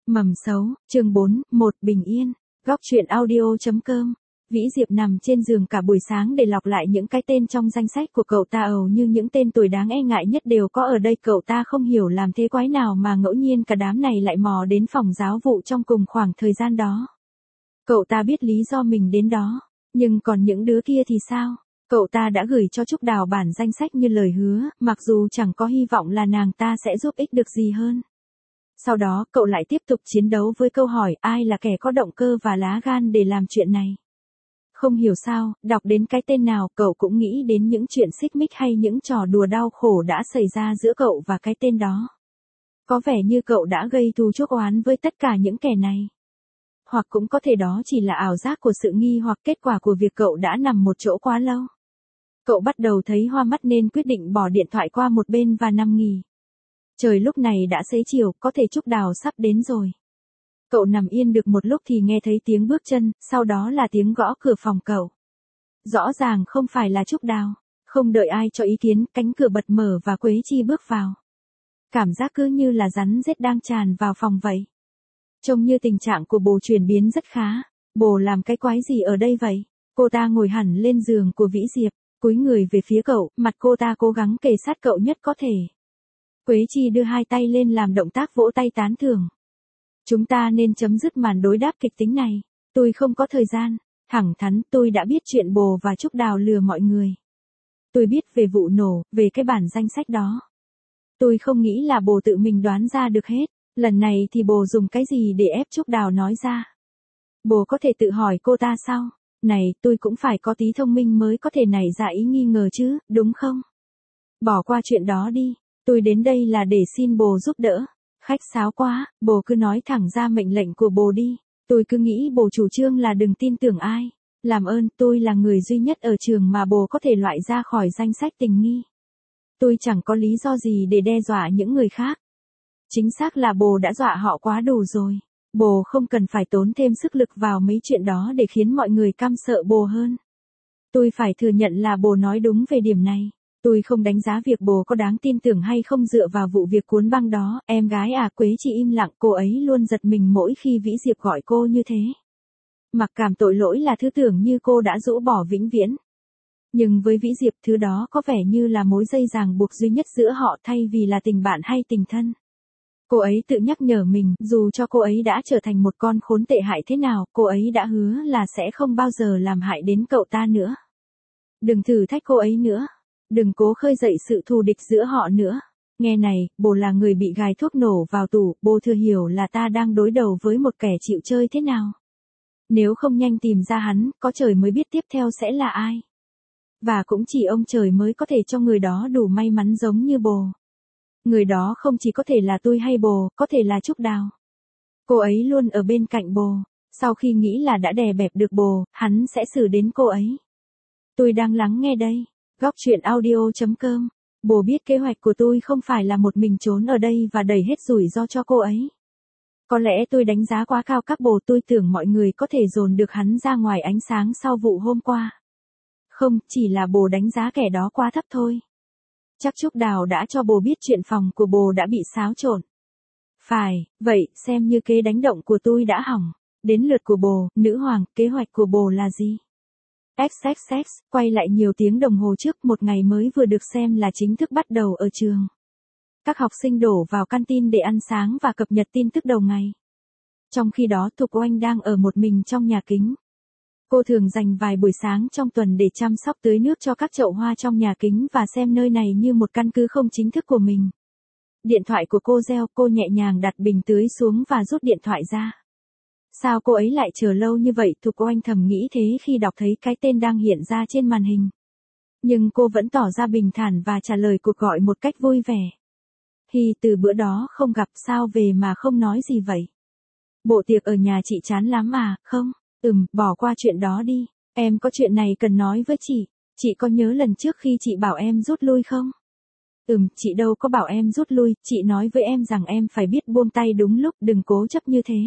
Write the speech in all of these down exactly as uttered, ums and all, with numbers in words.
Mầm xấu, chương bốn, một bình yên. Góc truyện audio chấm com. Vĩ Diệp nằm trên giường cả buổi sáng để lọc lại những cái tên trong danh sách của cậu ta, ầu như những tên tuổi đáng e ngại nhất đều có ở đây. Cậu ta không hiểu làm thế quái nào mà ngẫu nhiên cả đám này lại mò đến phòng giáo vụ trong cùng khoảng thời gian đó. Cậu ta biết lý do mình đến đó, nhưng còn những đứa kia thì sao? Cậu ta đã gửi cho Trúc Đào bản danh sách như lời hứa, mặc dù chẳng có hy vọng là nàng ta sẽ giúp ích được gì hơn. Sau đó cậu lại tiếp tục chiến đấu với câu hỏi ai là kẻ có động cơ và lá gan để làm chuyện này. Không hiểu sao, đọc đến cái tên nào cậu cũng nghĩ đến những chuyện xích mích hay những trò đùa đau khổ đã xảy ra giữa cậu và cái tên đó. Có vẻ như cậu đã gây thù chuốc oán với tất cả những kẻ này. Hoặc cũng có thể đó chỉ là ảo giác của sự nghi hoặc kết quả của việc cậu đã nằm một chỗ quá lâu. Cậu bắt đầu thấy hoa mắt nên quyết định bỏ điện thoại qua một bên và nằm nghỉ. Trời lúc này đã xế chiều, có thể Trúc Đào sắp đến rồi. Cậu nằm yên được một lúc thì nghe thấy tiếng bước chân, sau đó là tiếng gõ cửa phòng cậu. Rõ ràng không phải là Trúc Đào. Không đợi ai cho ý kiến, cánh cửa bật mở và Quế Chi bước vào. Cảm giác cứ như là rắn rết đang tràn vào phòng vậy. Trông như tình trạng của bồ chuyển biến rất khá. Bồ làm cái quái gì ở đây vậy? Cô ta ngồi hẳn lên giường của Vĩ Diệp, cúi người về phía cậu, mặt cô ta cố gắng kề sát cậu nhất có thể. Quế Chi đưa hai tay lên làm động tác vỗ tay tán thưởng. Chúng ta nên chấm dứt màn đối đáp kịch tính này. Tôi không có thời gian. Thẳng thắn, tôi đã biết chuyện bồ và Trúc Đào lừa mọi người. Tôi biết về vụ nổ, về cái bản danh sách đó. Tôi không nghĩ là bồ tự mình đoán ra được hết. Lần này thì bồ dùng cái gì để ép Trúc Đào nói ra? Bồ có thể tự hỏi cô ta sao? Này, tôi cũng phải có tí thông minh mới có thể nảy ra ý nghi ngờ chứ, đúng không? Bỏ qua chuyện đó đi. Tôi đến đây là để xin bồ giúp đỡ. Khách sáo quá, bồ cứ nói thẳng ra mệnh lệnh của bồ đi. Tôi cứ nghĩ bồ chủ trương là đừng tin tưởng ai. Làm ơn, tôi là người duy nhất ở trường mà bồ có thể loại ra khỏi danh sách tình nghi. Tôi chẳng có lý do gì để đe dọa những người khác. Chính xác là bồ đã dọa họ quá đủ rồi. Bồ không cần phải tốn thêm sức lực vào mấy chuyện đó để khiến mọi người căm sợ bồ hơn. Tôi phải thừa nhận là bồ nói đúng về điểm này. Tôi không đánh giá việc bồ có đáng tin tưởng hay không dựa vào vụ việc cuốn băng đó. Em gái à, Quế Chi im lặng, cô ấy luôn giật mình mỗi khi Vĩ Diệp gọi cô như thế. Mặc cảm tội lỗi là thứ tưởng như cô đã rũ bỏ vĩnh viễn. Nhưng với Vĩ Diệp, thứ đó có vẻ như là mối dây ràng buộc duy nhất giữa họ thay vì là tình bạn hay tình thân. Cô ấy tự nhắc nhở mình, dù cho cô ấy đã trở thành một con khốn tệ hại thế nào, cô ấy đã hứa là sẽ không bao giờ làm hại đến cậu ta nữa. Đừng thử thách cô ấy nữa. Đừng cố khơi dậy sự thù địch giữa họ nữa. Nghe này, bồ là người bị gài thuốc nổ vào tủ, bồ thừa hiểu là ta đang đối đầu với một kẻ chịu chơi thế nào. Nếu không nhanh tìm ra hắn, có trời mới biết tiếp theo sẽ là ai. Và cũng chỉ ông trời mới có thể cho người đó đủ may mắn giống như bồ. Người đó không chỉ có thể là tôi hay bồ, có thể là Trúc Đào. Cô ấy luôn ở bên cạnh bồ. Sau khi nghĩ là đã đè bẹp được bồ, hắn sẽ xử đến cô ấy. Tôi đang lắng nghe đây. Góc truyện audio chấm com. Bồ biết kế hoạch của tôi không phải là một mình trốn ở đây và đẩy hết rủi ro cho cô ấy. Có lẽ tôi đánh giá quá cao các bồ, tôi tưởng mọi người có thể dồn được hắn ra ngoài ánh sáng sau vụ hôm qua. Không, chỉ là bồ đánh giá kẻ đó quá thấp thôi. Chắc Trúc Đào đã cho bồ biết chuyện phòng của bồ đã bị xáo trộn. Phải, vậy, xem như kế đánh động của tôi đã hỏng. Đến lượt của bồ, nữ hoàng, kế hoạch của bồ là gì? ích ích ích, quay lại nhiều tiếng đồng hồ trước, một ngày mới vừa được xem là chính thức bắt đầu ở trường. Các học sinh đổ vào canteen để ăn sáng và cập nhật tin tức đầu ngày. Trong khi đó Thục Oanh đang ở một mình trong nhà kính. Cô thường dành vài buổi sáng trong tuần để chăm sóc tưới nước cho các chậu hoa trong nhà kính và xem nơi này như một căn cứ không chính thức của mình. Điện thoại của cô reo, cô nhẹ nhàng đặt bình tưới xuống và rút điện thoại ra. Sao cô ấy lại chờ lâu như vậy? Thục Oanh thầm nghĩ thế khi đọc thấy cái tên đang hiện ra trên màn hình. Nhưng cô vẫn tỏ ra bình thản và trả lời cuộc gọi một cách vui vẻ. Hi, từ bữa đó không gặp, sao về mà không nói gì vậy? Bộ tiệc ở nhà chị chán lắm à? Không, ừm, bỏ qua chuyện đó đi. Em có chuyện này cần nói với chị. Chị có nhớ lần trước khi chị bảo em rút lui không? Ừm, chị đâu có bảo em rút lui, chị nói với em rằng em phải biết buông tay đúng lúc, đừng cố chấp như thế.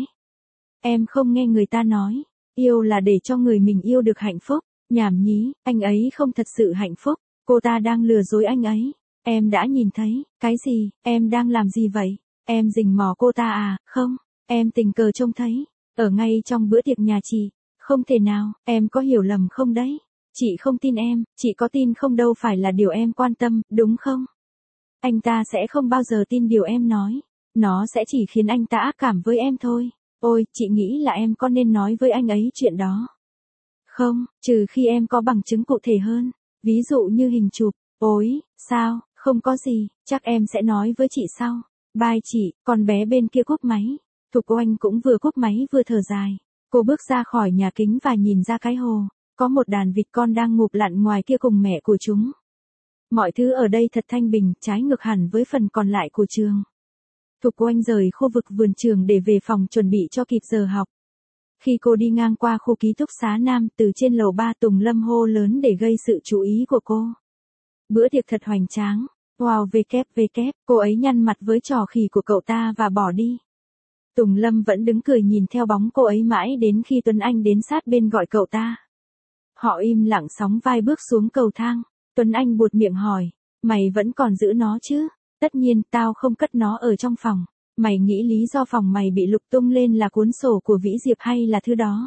Em không nghe người ta nói, yêu là để cho người mình yêu được hạnh phúc. Nhảm nhí, anh ấy không thật sự hạnh phúc. Cô ta đang lừa dối anh ấy. Em đã nhìn thấy. Cái gì? Em đang làm gì vậy? Em rình mò cô ta à? Không, Em tình cờ trông thấy, ở ngay trong bữa tiệc nhà chị. Không thể nào, em có hiểu lầm không đấy? Chị không tin em, chị có tin không đâu phải là điều em quan tâm, đúng không? Anh ta sẽ không bao giờ tin điều em nói. Nó sẽ chỉ khiến anh ta ác cảm với em thôi. Ôi, chị nghĩ là em có nên nói với anh ấy chuyện đó. Không, trừ khi em có bằng chứng cụ thể hơn. Ví dụ như hình chụp. Ôi, sao, không có gì, chắc em sẽ nói với chị sau. Bye chị, con bé bên kia cúp máy. Thục Oanh cũng vừa cúp máy vừa thở dài. Cô bước ra khỏi nhà kính và nhìn ra cái hồ. Có một đàn vịt con đang ngụp lặn ngoài kia cùng mẹ của chúng. Mọi thứ ở đây thật thanh bình, trái ngược hẳn với phần còn lại của trường. Thục Oanh rời khu vực vườn trường để về phòng chuẩn bị cho kịp giờ học. Khi cô đi ngang qua khu ký túc xá Nam, từ trên lầu ba Tùng Lâm hô lớn để gây sự chú ý của cô. Bữa tiệc thật hoành tráng. Wow vê kép vê kép, cô ấy nhăn mặt với trò khỉ của cậu ta và bỏ đi. Tùng Lâm vẫn đứng cười nhìn theo bóng cô ấy mãi đến khi Tuấn Anh đến sát bên gọi cậu ta. Họ im lặng sóng vai bước xuống cầu thang. Tuấn Anh buột miệng hỏi, mày vẫn còn giữ nó chứ? Tất nhiên, tao không cất nó ở trong phòng. Mày nghĩ lý do phòng mày bị lục tung lên là cuốn sổ của Vĩ Diệp hay là thứ đó?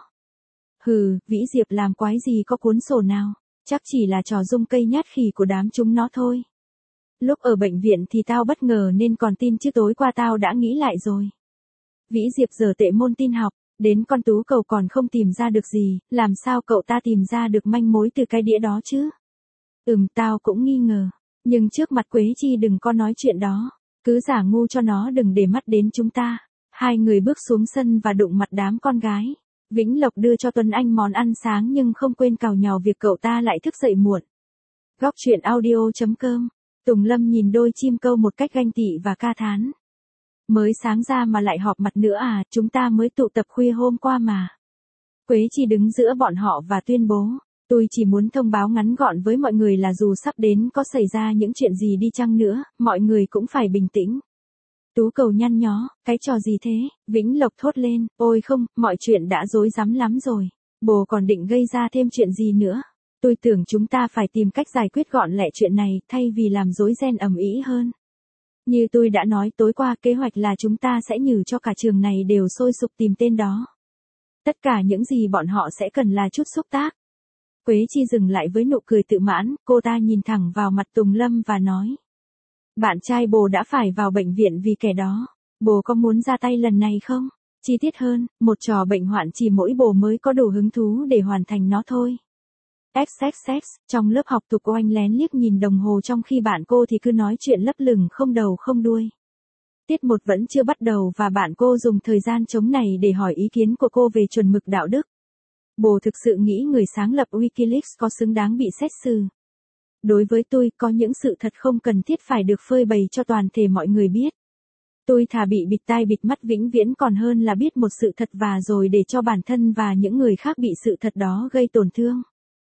Hừ, Vĩ Diệp làm quái gì có cuốn sổ nào? Chắc chỉ là trò dung cây nhát khỉ của đám chúng nó thôi. Lúc ở bệnh viện thì tao bất ngờ nên còn tin chứ tối qua tao đã nghĩ lại rồi. Vĩ Diệp giờ tệ môn tin học, đến con tú cầu còn không tìm ra được gì, làm sao cậu ta tìm ra được manh mối từ cái đĩa đó chứ? Ừm, tao cũng nghi ngờ, nhưng trước mặt Quế Chi đừng có nói chuyện đó, cứ giả ngu cho nó đừng để mắt đến chúng ta. Hai người bước xuống sân và đụng mặt đám con gái. Vĩnh Lộc đưa cho Tuấn Anh món ăn sáng nhưng không quên càu nhàu việc cậu ta lại thức dậy muộn. Góc truyện audio chấm com. Tùng Lâm nhìn đôi chim câu một cách ganh tị và ca thán. Mới sáng ra mà lại họp mặt nữa à, chúng ta mới tụ tập khuya hôm qua mà. Quế Chi đứng giữa bọn họ và tuyên bố, tôi chỉ muốn thông báo ngắn gọn với mọi người là dù sắp đến có xảy ra những chuyện gì đi chăng nữa, mọi người cũng phải bình tĩnh. Tú Cầu nhăn nhó, cái trò gì thế? Vĩnh Lộc thốt lên, ôi không, mọi chuyện đã rối rắm lắm rồi. Bồ còn định gây ra thêm chuyện gì nữa? Tôi tưởng chúng ta phải tìm cách giải quyết gọn lẹ chuyện này, thay vì làm rối ren ầm ĩ hơn. Như tôi đã nói tối qua, kế hoạch là chúng ta sẽ nhử cho cả trường này đều sôi sục tìm tên đó. Tất cả những gì bọn họ sẽ cần là chút xúc tác. Quế Chi dừng lại với nụ cười tự mãn, cô ta nhìn thẳng vào mặt Tùng Lâm và nói. Bạn trai bồ đã phải vào bệnh viện vì kẻ đó. Bồ có muốn ra tay lần này không? Chi tiết hơn, một trò bệnh hoạn chỉ mỗi bồ mới có đủ hứng thú để hoàn thành nó thôi. ích ích ích, trong lớp học Thục Oanh lén liếc nhìn đồng hồ trong khi bạn cô thì cứ nói chuyện lấp lửng không đầu không đuôi. Tiết một vẫn chưa bắt đầu và bạn cô dùng thời gian trống này để hỏi ý kiến của cô về chuẩn mực đạo đức. Bồ thực sự nghĩ người sáng lập Wikileaks có xứng đáng bị xét xử. Đối với tôi, có những sự thật không cần thiết phải được phơi bày cho toàn thể mọi người biết. Tôi thà bị bịt tai bịt mắt vĩnh viễn còn hơn là biết một sự thật và rồi để cho bản thân và những người khác bị sự thật đó gây tổn thương.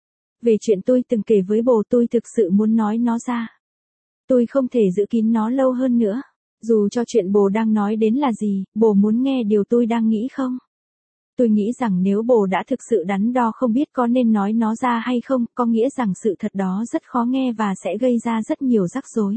Về chuyện tôi từng kể với bồ, tôi thực sự muốn nói nó ra. Tôi không thể giữ kín nó lâu hơn nữa. Dù cho chuyện bồ đang nói đến là gì, bồ muốn nghe điều tôi đang nghĩ không? Tôi nghĩ rằng nếu bồ đã thực sự đắn đo không biết có nên nói nó ra hay không, có nghĩa rằng sự thật đó rất khó nghe và sẽ gây ra rất nhiều rắc rối.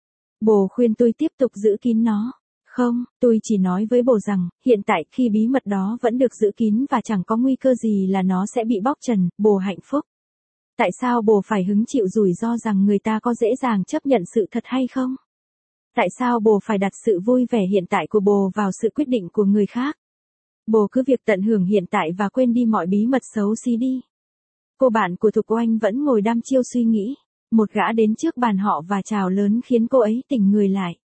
Bồ khuyên tôi tiếp tục giữ kín nó. Không, tôi chỉ nói với bồ rằng, hiện tại khi bí mật đó vẫn được giữ kín và chẳng có nguy cơ gì là nó sẽ bị bóc trần, bồ hạnh phúc. Tại sao bồ phải hứng chịu rủi ro rằng người ta có dễ dàng chấp nhận sự thật hay không? Tại sao bồ phải đặt sự vui vẻ hiện tại của bồ vào sự quyết định của người khác? Bồ cứ việc tận hưởng hiện tại và quên đi mọi bí mật xấu xí đi. Cô bạn của Thục Oanh vẫn ngồi đăm chiêu suy nghĩ. Một gã đến trước bàn họ và chào lớn khiến cô ấy tỉnh người lại.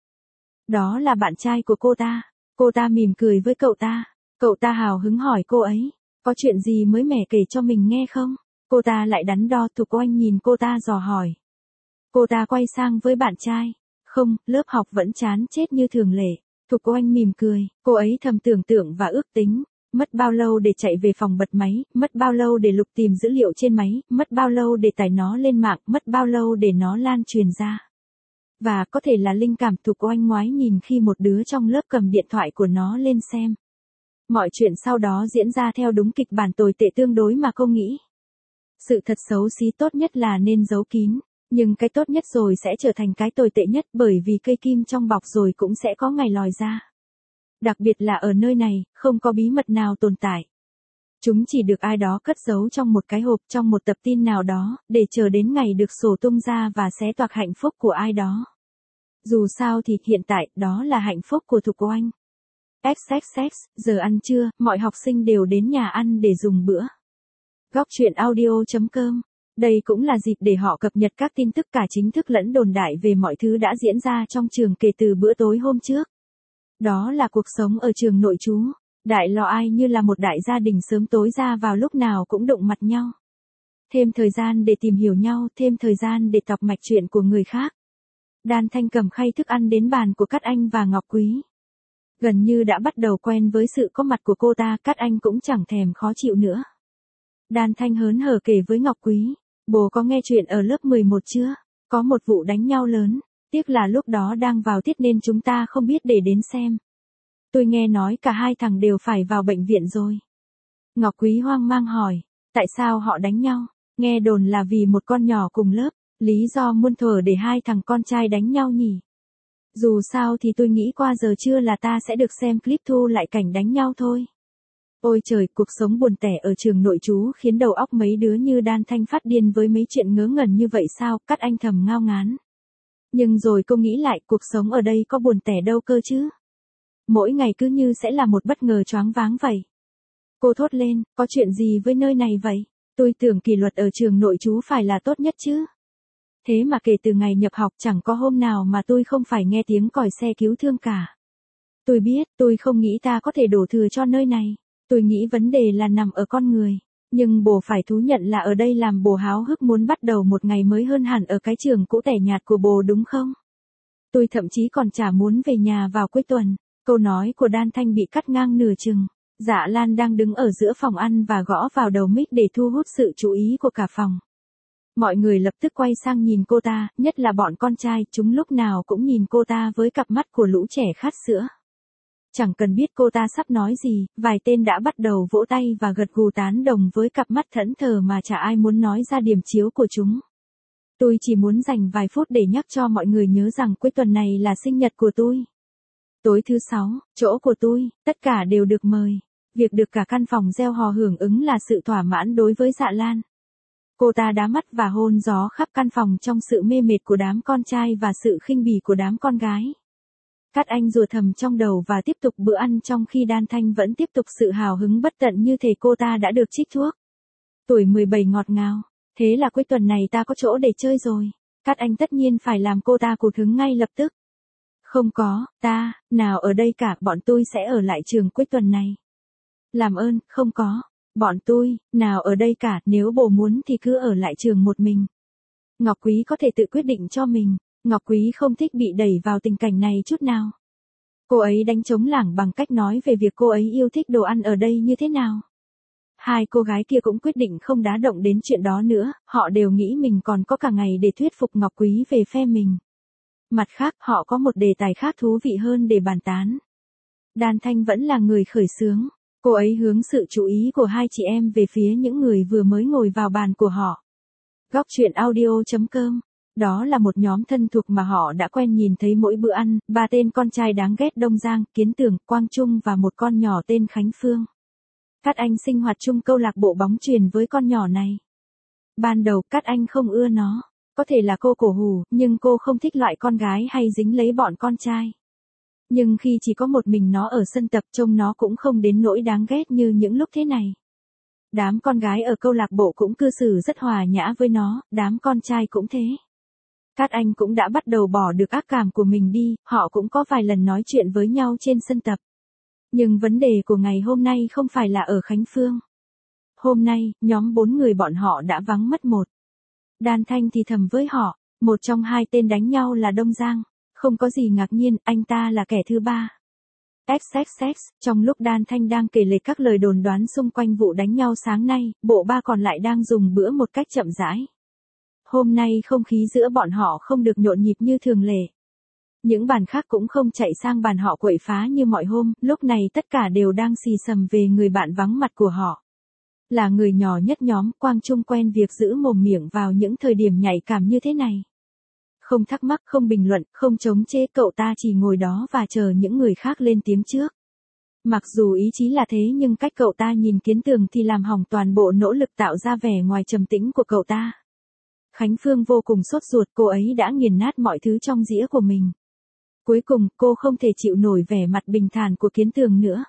Đó là bạn trai của cô ta. Cô ta mỉm cười với cậu ta. Cậu ta hào hứng hỏi cô ấy, có chuyện gì mới mẻ kể cho mình nghe không? Cô ta lại đắn đo. Thục Oanh nhìn cô ta dò hỏi. Cô ta quay sang với bạn trai. Không, lớp học vẫn chán chết như thường lệ. Thục Oanh mỉm cười, cô ấy thầm tưởng tượng và ước tính. Mất bao lâu để chạy về phòng bật máy, mất bao lâu để lục tìm dữ liệu trên máy, mất bao lâu để tải nó lên mạng, mất bao lâu để nó lan truyền ra. Và có thể là linh cảm. Thục Oanh ngoái nhìn khi một đứa trong lớp cầm điện thoại của nó lên xem. Mọi chuyện sau đó diễn ra theo đúng kịch bản tồi tệ tương đối mà cô nghĩ. Sự thật xấu xí tốt nhất là nên giấu kín. Nhưng cái tốt nhất rồi sẽ trở thành cái tồi tệ nhất bởi vì cây kim trong bọc rồi cũng sẽ có ngày lòi ra. Đặc biệt là ở nơi này, không có bí mật nào tồn tại. Chúng chỉ được ai đó cất giấu trong một cái hộp, trong một tập tin nào đó, để chờ đến ngày được sổ tung ra và xé toạc hạnh phúc của ai đó. Dù sao thì hiện tại, đó là hạnh phúc của Thục Oanh. ích ích ích, giờ ăn trưa, mọi học sinh đều đến nhà ăn để dùng bữa. Góc truyện audio chấm com. Đây cũng là dịp để họ cập nhật các tin tức cả chính thức lẫn đồn đại về mọi thứ đã diễn ra trong trường kể từ bữa tối hôm trước. Đó là cuộc sống ở trường nội trú. Đại Lò Ai như là một đại gia đình sớm tối ra vào lúc nào cũng đụng mặt nhau. Thêm thời gian để tìm hiểu nhau, thêm thời gian để tọc mạch chuyện của người khác. Đan Thanh cầm khay thức ăn đến bàn của Cát Anh và Ngọc Quý. Gần như đã bắt đầu quen với sự có mặt của cô ta, Cát Anh cũng chẳng thèm khó chịu nữa. Đan Thanh hớn hở kể với Ngọc Quý, bố có nghe chuyện ở lớp mười một chưa? Có một vụ đánh nhau lớn, tiếc là lúc đó đang vào tiết nên chúng ta không biết để đến xem. Tôi nghe nói cả hai thằng đều phải vào bệnh viện rồi. Ngọc Quý hoang mang hỏi, tại sao họ đánh nhau? Nghe đồn là vì một con nhỏ cùng lớp, lý do muôn thuở để hai thằng con trai đánh nhau nhỉ? Dù sao thì tôi nghĩ qua giờ trưa là ta sẽ được xem clip thu lại cảnh đánh nhau thôi. Ôi trời, cuộc sống buồn tẻ ở trường nội trú khiến đầu óc mấy đứa như Đan Thanh phát điên với mấy chuyện ngớ ngẩn như vậy sao? Cát Anh thầm ngao ngán. Nhưng rồi cô nghĩ lại, cuộc sống ở đây có buồn tẻ đâu cơ chứ? Mỗi ngày cứ như sẽ là một bất ngờ choáng váng vậy. Cô thốt lên, có chuyện gì với nơi này vậy? Tôi tưởng kỷ luật ở trường nội trú phải là tốt nhất chứ. Thế mà kể từ ngày nhập học chẳng có hôm nào mà tôi không phải nghe tiếng còi xe cứu thương cả. Tôi biết, tôi không nghĩ ta có thể đổ thừa cho nơi này. Tôi nghĩ vấn đề là nằm ở con người. Nhưng bồ phải thú nhận là ở đây làm bồ háo hức muốn bắt đầu một ngày mới hơn hẳn ở cái trường cũ tẻ nhạt của bồ đúng không? Tôi thậm chí còn chả muốn về nhà vào cuối tuần. Câu nói của Đan Thanh bị cắt ngang nửa chừng. Dạ Lan đang đứng ở giữa phòng ăn và gõ vào đầu mic để thu hút sự chú ý của cả phòng. Mọi người lập tức quay sang nhìn cô ta, nhất là bọn con trai, chúng lúc nào cũng nhìn cô ta với cặp mắt của lũ trẻ khát sữa. Chẳng cần biết cô ta sắp nói gì, vài tên đã bắt đầu vỗ tay và gật gù tán đồng với cặp mắt thẫn thờ mà chả ai muốn nói ra điểm chiếu của chúng. Tôi chỉ muốn dành vài phút để nhắc cho mọi người nhớ rằng cuối tuần này là sinh nhật của tôi. Tối thứ sáu, chỗ của tôi, tất cả đều được mời. Việc được cả căn phòng reo hò hưởng ứng là sự thỏa mãn đối với Dạ Lan. Cô ta đá mắt và hôn gió khắp căn phòng trong sự mê mệt của đám con trai và sự khinh bỉ của đám con gái. Cát Anh rủa thầm trong đầu và tiếp tục bữa ăn trong khi Đan Thanh vẫn tiếp tục sự hào hứng bất tận như thể cô ta đã được trích thuốc. Tuổi mười bảy ngọt ngào, thế là cuối tuần này ta có chỗ để chơi rồi. Cát Anh tất nhiên phải làm cô ta cụt hứng ngay lập tức. Không có, ta, nào ở đây cả, bọn tôi sẽ ở lại trường cuối tuần này. Làm ơn, không có, bọn tôi, nào ở đây cả, nếu bồ muốn thì cứ ở lại trường một mình. Ngọc Quý có thể tự quyết định cho mình, Ngọc Quý không thích bị đẩy vào tình cảnh này chút nào. Cô ấy đánh trống lảng bằng cách nói về việc cô ấy yêu thích đồ ăn ở đây như thế nào. Hai cô gái kia cũng quyết định không đá động đến chuyện đó nữa, họ đều nghĩ mình còn có cả ngày để thuyết phục Ngọc Quý về phe mình. Mặt khác, họ có một đề tài khác thú vị hơn để bàn tán. Đan Thanh vẫn là người khởi xướng. Cô ấy hướng sự chú ý của hai chị em về phía những người vừa mới ngồi vào bàn của họ. Góc truyện audio chấm com. Đó là một nhóm thân thuộc mà họ đã quen nhìn thấy mỗi bữa ăn, ba tên con trai đáng ghét Đông Giang, Kiến Tường, Quang Trung và một con nhỏ tên Khánh Phương. Cát Anh sinh hoạt chung câu lạc bộ bóng chuyền với con nhỏ này. Ban đầu Cát Anh không ưa nó. Có thể là cô cổ hủ, nhưng cô không thích loại con gái hay dính lấy bọn con trai. Nhưng khi chỉ có một mình nó ở sân tập trông nó cũng không đến nỗi đáng ghét như những lúc thế này. Đám con gái ở câu lạc bộ cũng cư xử rất hòa nhã với nó, đám con trai cũng thế. Cát Anh cũng đã bắt đầu bỏ được ác cảm của mình đi, họ cũng có vài lần nói chuyện với nhau trên sân tập. Nhưng vấn đề của ngày hôm nay không phải là ở Khánh Phương. Hôm nay, nhóm bốn người bọn họ đã vắng mất một. Đan Thanh thì thầm với họ, một trong hai tên đánh nhau là Đông Giang. Không có gì ngạc nhiên, anh ta là kẻ thứ ba. ích ích ích, trong lúc Đan Thanh đang kể lể các lời đồn đoán xung quanh vụ đánh nhau sáng nay, bộ ba còn lại đang dùng bữa một cách chậm rãi. Hôm nay không khí giữa bọn họ không được nhộn nhịp như thường lệ. Những bàn khác cũng không chạy sang bàn họ quậy phá như mọi hôm, lúc này tất cả đều đang xì xầm về người bạn vắng mặt của họ. Là người nhỏ nhất nhóm, Quang Trung quen việc giữ mồm miệng vào những thời điểm nhạy cảm như thế này. Không thắc mắc, không bình luận, không chống chế, cậu ta chỉ ngồi đó và chờ những người khác lên tiếng trước. Mặc dù ý chí là thế nhưng cách cậu ta nhìn Kiến Tường thì làm hỏng toàn bộ nỗ lực tạo ra vẻ ngoài trầm tĩnh của cậu ta. Khánh Phương vô cùng sốt ruột, cô ấy đã nghiền nát mọi thứ trong dĩa của mình. Cuối cùng, cô không thể chịu nổi vẻ mặt bình thản của Kiến Tường nữa.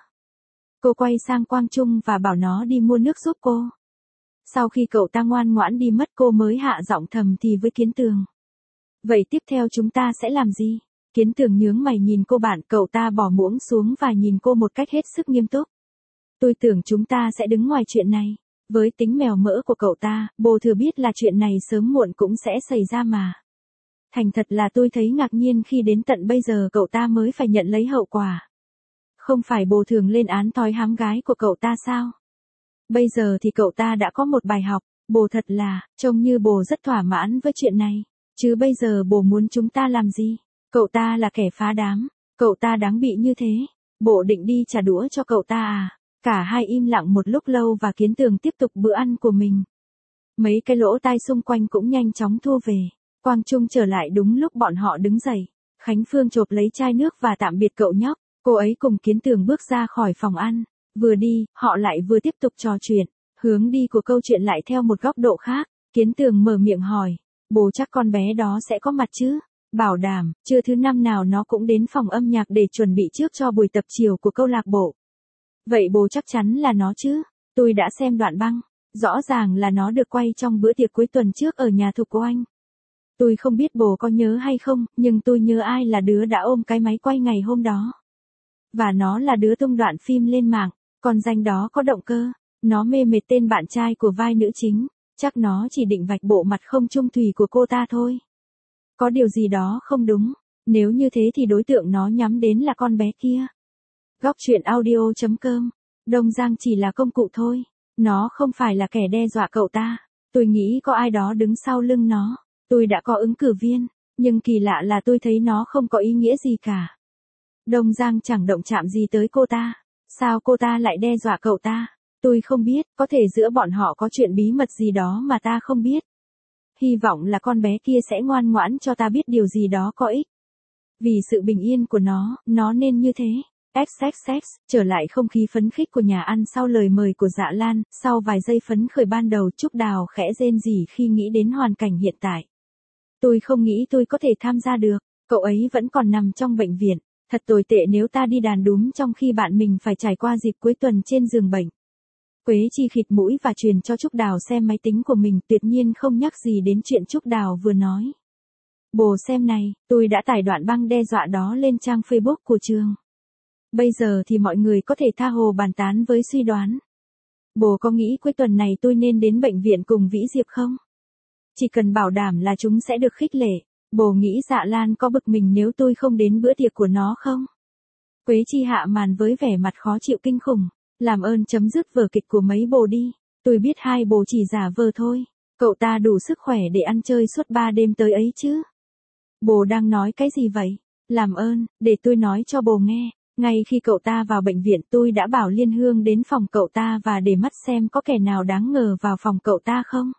Cô quay sang Quang Trung và bảo nó đi mua nước giúp cô. Sau khi cậu ta ngoan ngoãn đi mất, cô mới hạ giọng thầm thì với Kiến Tường. Vậy tiếp theo chúng ta sẽ làm gì? Kiến Tường nhướng mày nhìn cô bạn, cậu ta bỏ muỗng xuống và nhìn cô một cách hết sức nghiêm túc. Tôi tưởng chúng ta sẽ đứng ngoài chuyện này. Với tính mèo mỡ của cậu ta, bồ thừa biết là chuyện này sớm muộn cũng sẽ xảy ra mà. Thành thật là tôi thấy ngạc nhiên khi đến tận bây giờ cậu ta mới phải nhận lấy hậu quả. Không phải bồ thường lên án thói hám gái của cậu ta sao? Bây giờ thì cậu ta đã có một bài học, bồ thật là, trông như bồ rất thỏa mãn với chuyện này. Chứ bây giờ bồ muốn chúng ta làm gì? Cậu ta là kẻ phá đám, cậu ta đáng bị như thế. Bộ định đi trả đũa cho cậu ta à? Cả hai im lặng một lúc lâu và Kiến Tường tiếp tục bữa ăn của mình. Mấy cái lỗ tai xung quanh cũng nhanh chóng thu về. Quang Trung trở lại đúng lúc bọn họ đứng dậy. Khánh Phương chộp lấy chai nước và tạm biệt cậu nhóc. Cô ấy cùng Kiến Tường bước ra khỏi phòng ăn. Vừa đi, họ lại vừa tiếp tục trò chuyện. Hướng đi của câu chuyện lại theo một góc độ khác. Kiến Tường mở miệng hỏi. Bố chắc con bé đó sẽ có mặt chứ? Bảo đảm, trưa thứ năm nào nó cũng đến phòng âm nhạc để chuẩn bị trước cho buổi tập chiều của câu lạc bộ. Vậy bố chắc chắn là nó chứ? Tôi đã xem đoạn băng. Rõ ràng là nó được quay trong bữa tiệc cuối tuần trước ở nhà Thục Oanh. Tôi không biết bố có nhớ hay không, nhưng tôi nhớ ai là đứa đã ôm cái máy quay ngày hôm đó. Và nó là đứa tung đoạn phim lên mạng, còn danh đó có động cơ. Nó mê mệt tên bạn trai của vai nữ chính, chắc nó chỉ định vạch bộ mặt không chung thủy của cô ta thôi. Có điều gì đó không đúng, nếu như thế thì đối tượng nó nhắm đến là con bé kia. Góc truyện audio chấm com. Đông Giang chỉ là công cụ thôi, nó không phải là kẻ đe dọa cậu ta. Tôi nghĩ có ai đó đứng sau lưng nó. Tôi đã có ứng cử viên, nhưng kỳ lạ là tôi thấy nó không có ý nghĩa gì cả. Đông Giang chẳng động chạm gì tới cô ta. Sao cô ta lại đe dọa cậu ta? Tôi không biết, có thể giữa bọn họ có chuyện bí mật gì đó mà ta không biết. Hy vọng là con bé kia sẽ ngoan ngoãn cho ta biết điều gì đó có ích. Vì sự bình yên của nó, nó nên như thế. ích ích ích, trở lại không khí phấn khích của nhà ăn sau lời mời của Dạ Lan, sau vài giây phấn khởi ban đầu Trúc Đào khẽ rên rỉ khi nghĩ đến hoàn cảnh hiện tại. Tôi không nghĩ tôi có thể tham gia được, cậu ấy vẫn còn nằm trong bệnh viện, thật tồi tệ nếu ta đi đàn đúm trong khi bạn mình phải trải qua dịp cuối tuần trên giường bệnh. Quế Chi khịt mũi và truyền cho Trúc Đào xem máy tính của mình, tuyệt nhiên không nhắc gì đến chuyện Trúc Đào vừa nói. Bồ xem này, tôi đã tải đoạn băng đe dọa đó lên trang Facebook của trường. Bây giờ thì mọi người có thể tha hồ bàn tán với suy đoán. Bồ có nghĩ cuối tuần này tôi nên đến bệnh viện cùng Vĩ Diệp không? Chỉ cần bảo đảm là chúng sẽ được khích lệ. Bồ nghĩ Dạ Lan có bực mình nếu tôi không đến bữa tiệc của nó không? Quế Chi hạ màn với vẻ mặt khó chịu kinh khủng. Làm ơn chấm dứt vở kịch của mấy bồ đi. Tôi biết hai bồ chỉ giả vờ thôi. Cậu ta đủ sức khỏe để ăn chơi suốt ba đêm tới ấy chứ. Bồ đang nói cái gì vậy? Làm ơn, để tôi nói cho bồ nghe. Ngay khi cậu ta vào bệnh viện tôi đã bảo Liên Hương đến phòng cậu ta và để mắt xem có kẻ nào đáng ngờ vào phòng cậu ta không.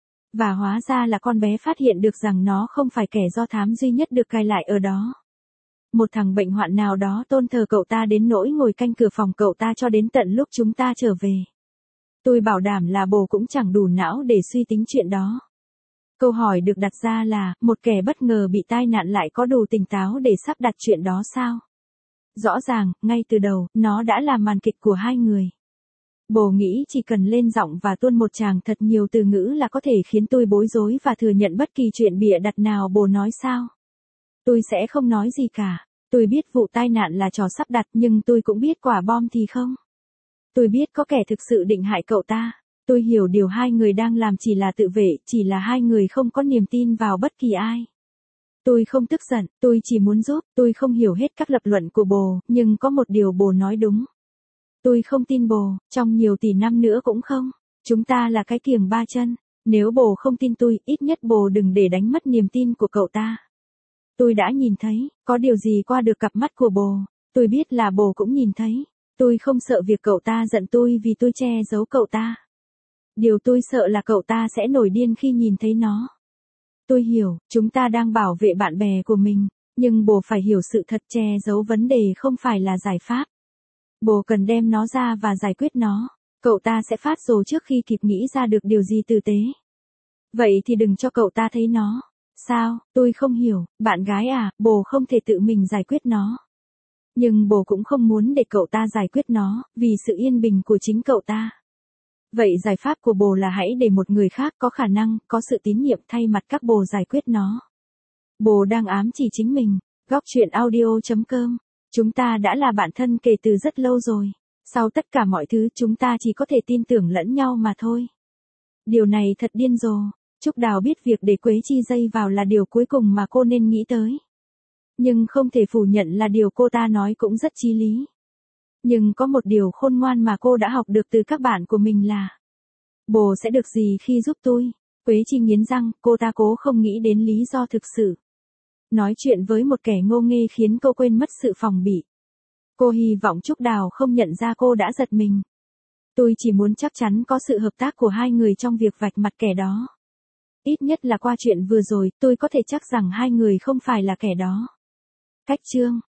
Và hóa ra là con bé phát hiện được rằng nó không phải kẻ do thám duy nhất được cài lại ở đó. Một thằng bệnh hoạn nào đó tôn thờ cậu ta đến nỗi ngồi canh cửa phòng cậu ta cho đến tận lúc chúng ta trở về. Tôi bảo đảm là bồ cũng chẳng đủ não để suy tính chuyện đó. Câu hỏi được đặt ra là, một kẻ bất ngờ bị tai nạn lại có đủ tỉnh táo để sắp đặt chuyện đó sao? Rõ ràng, ngay từ đầu, nó đã là màn kịch của hai người. Bồ nghĩ chỉ cần lên giọng và tuôn một tràng thật nhiều từ ngữ là có thể khiến tôi bối rối và thừa nhận bất kỳ chuyện bịa đặt nào bồ nói sao? Tôi sẽ không nói gì cả. Tôi biết vụ tai nạn là trò sắp đặt nhưng tôi cũng biết quả bom thì không. Tôi biết có kẻ thực sự định hại cậu ta. Tôi hiểu điều hai người đang làm chỉ là tự vệ, chỉ là hai người không có niềm tin vào bất kỳ ai. Tôi không tức giận, tôi chỉ muốn giúp, tôi không hiểu hết các lập luận của bồ, nhưng có một điều bồ nói đúng. Tôi không tin bồ, trong nhiều tỷ năm nữa cũng không. Chúng ta là cái kiềng ba chân. Nếu bồ không tin tôi, ít nhất bồ đừng để đánh mất niềm tin của cậu ta. Tôi đã nhìn thấy, có điều gì qua được cặp mắt của bồ. Tôi biết là bồ cũng nhìn thấy. Tôi không sợ việc cậu ta giận tôi vì tôi che giấu cậu ta. Điều tôi sợ là cậu ta sẽ nổi điên khi nhìn thấy nó. Tôi hiểu, chúng ta đang bảo vệ bạn bè của mình, nhưng bồ phải hiểu sự thật, che giấu vấn đề không phải là giải pháp. Bồ cần đem nó ra và giải quyết nó. Cậu ta sẽ phát rồ trước khi kịp nghĩ ra được điều gì tử tế. Vậy thì đừng cho cậu ta thấy nó. Sao, tôi không hiểu, bạn gái à, bồ không thể tự mình giải quyết nó. Nhưng bồ cũng không muốn để cậu ta giải quyết nó, vì sự yên bình của chính cậu ta. Vậy giải pháp của bồ là hãy để một người khác có khả năng, có sự tín nhiệm thay mặt các bồ giải quyết nó. Bồ đang ám chỉ chính mình. Góc truyện audio chấm com. Chúng ta đã là bạn thân kể từ rất lâu rồi. Sau tất cả mọi thứ chúng ta chỉ có thể tin tưởng lẫn nhau mà thôi. Điều này thật điên rồ. Trúc Đào biết việc để Quế Chi dây vào là điều cuối cùng mà cô nên nghĩ tới. Nhưng không thể phủ nhận là điều cô ta nói cũng rất chí lý. Nhưng có một điều khôn ngoan mà cô đã học được từ các bạn của mình là: bồ sẽ được gì khi giúp tôi? Quế Chi nghiến răng, cô ta cố không nghĩ đến lý do thực sự. Nói chuyện với một kẻ ngô nghê khiến cô quên mất sự phòng bị. Cô hy vọng Trúc Đào không nhận ra cô đã giật mình. Tôi chỉ muốn chắc chắn có sự hợp tác của hai người trong việc vạch mặt kẻ đó. Ít nhất là qua chuyện vừa rồi, tôi có thể chắc rằng hai người không phải là kẻ đó. Cách chương